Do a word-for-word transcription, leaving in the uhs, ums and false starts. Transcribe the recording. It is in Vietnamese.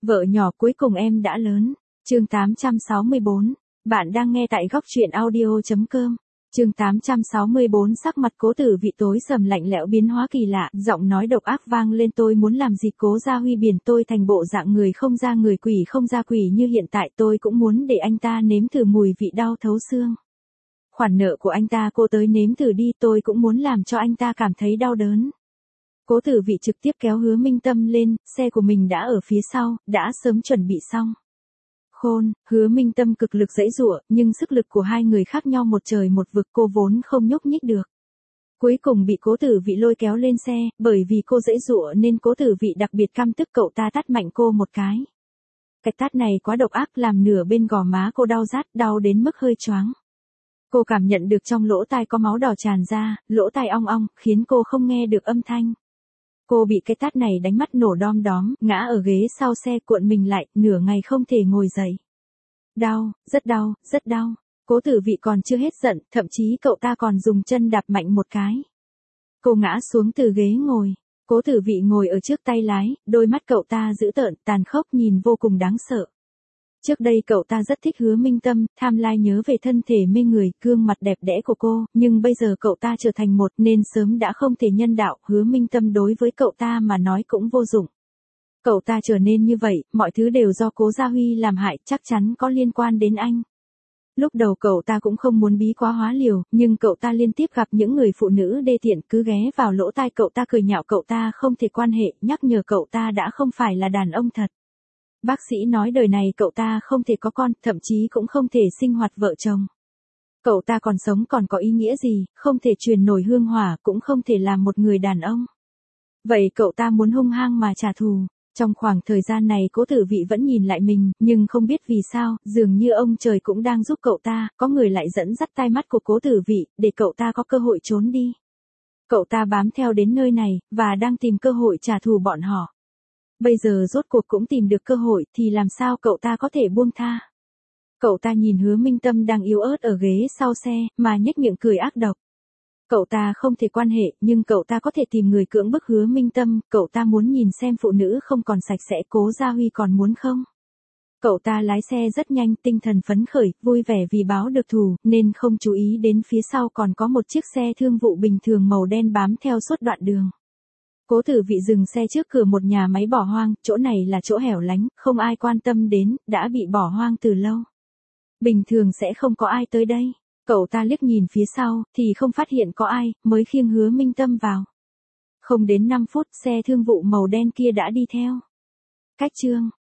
Vợ nhỏ cuối cùng em đã lớn. Chương tám trăm sáu mươi bốn. Bạn đang nghe tại góc truyện audio chấm com. Chương tám trăm sáu mươi bốn. Sắc mặt Cố Tử Vị tối sầm lạnh lẽo biến hóa kỳ lạ, giọng nói độc ác vang lên, tôi muốn làm gì Cố Gia Huy biển tôi thành bộ dạng người không ra người quỷ không ra quỷ như hiện tại, tôi cũng muốn để anh ta nếm thử mùi vị đau thấu xương. Khoản nợ của anh ta cô tới nếm thử đi, tôi cũng muốn làm cho anh ta cảm thấy đau đớn. Cố Tử Vị trực tiếp kéo Hứa Minh Tâm lên, xe của mình đã ở phía sau, đã sớm chuẩn bị xong. Khôn, Hứa Minh Tâm cực lực giãy giụa, nhưng sức lực của hai người khác nhau một trời một vực, cô vốn không nhúc nhích được. Cuối cùng bị Cố Tử Vị lôi kéo lên xe, bởi vì cô giãy giụa nên Cố Tử Vị đặc biệt căm tức, cậu ta tát mạnh cô một cái. Cái tát này quá độc ác, làm nửa bên gò má cô đau rát, đau đến mức hơi choáng. Cô cảm nhận được trong lỗ tai có máu đỏ tràn ra, lỗ tai ong ong, khiến cô không nghe được âm thanh. Cô bị cái tát này đánh mắt nổ đom đóm, ngã ở ghế sau xe cuộn mình lại, nửa ngày không thể ngồi dậy. Đau, rất đau, rất đau. Cố Tử Vị còn chưa hết giận, thậm chí cậu ta còn dùng chân đạp mạnh một cái. Cô ngã xuống từ ghế ngồi. Cố Tử Vị ngồi ở trước tay lái, đôi mắt cậu ta dữ tợn, tàn khốc, nhìn vô cùng đáng sợ. Trước đây cậu ta rất thích Hứa Minh Tâm, tham lai nhớ về thân thể mê người, gương mặt đẹp đẽ của cô, nhưng bây giờ cậu ta trở thành một nên sớm đã không thể nhân đạo, Hứa Minh Tâm đối với cậu ta mà nói cũng vô dụng. Cậu ta trở nên như vậy, mọi thứ đều do Cố Gia Huy làm hại, chắc chắn có liên quan đến anh. Lúc đầu cậu ta cũng không muốn bí quá hóa liều, nhưng cậu ta liên tiếp gặp những người phụ nữ đê tiện cứ ghé vào lỗ tai cậu ta cười nhạo cậu ta không thể quan hệ, nhắc nhở cậu ta đã không phải là đàn ông thật. Bác sĩ nói đời này cậu ta không thể có con, thậm chí cũng không thể sinh hoạt vợ chồng. Cậu ta còn sống còn có ý nghĩa gì, không thể truyền nổi hương hỏa, cũng không thể làm một người đàn ông. Vậy cậu ta muốn hung hăng mà trả thù. Trong khoảng thời gian này Cố Tử Vị vẫn nhìn lại mình, nhưng không biết vì sao, dường như ông trời cũng đang giúp cậu ta, có người lại dẫn dắt tai mắt của Cố Tử Vị, để cậu ta có cơ hội trốn đi. Cậu ta bám theo đến nơi này, và đang tìm cơ hội trả thù bọn họ. Bây giờ rốt cuộc cũng tìm được cơ hội, thì làm sao cậu ta có thể buông tha. Cậu ta nhìn Hứa Minh Tâm đang yếu ớt ở ghế sau xe, mà nhếch miệng cười ác độc. Cậu ta không thể quan hệ, nhưng cậu ta có thể tìm người cưỡng bức Hứa Minh Tâm, cậu ta muốn nhìn xem phụ nữ không còn sạch sẽ Cố Gia Huy còn muốn không. Cậu ta lái xe rất nhanh, tinh thần phấn khởi, vui vẻ vì báo được thù, nên không chú ý đến phía sau còn có một chiếc xe thương vụ bình thường màu đen bám theo suốt đoạn đường. Cố Tử Vị dừng xe trước cửa một nhà máy bỏ hoang, chỗ này là chỗ hẻo lánh, không ai quan tâm đến, đã bị bỏ hoang từ lâu. Bình thường sẽ không có ai tới đây. Cậu ta liếc nhìn phía sau, thì không phát hiện có ai, mới khiêng Hứa Minh Tâm vào. Không đến năm phút, xe thương vụ màu đen kia đã đi theo. Cách chương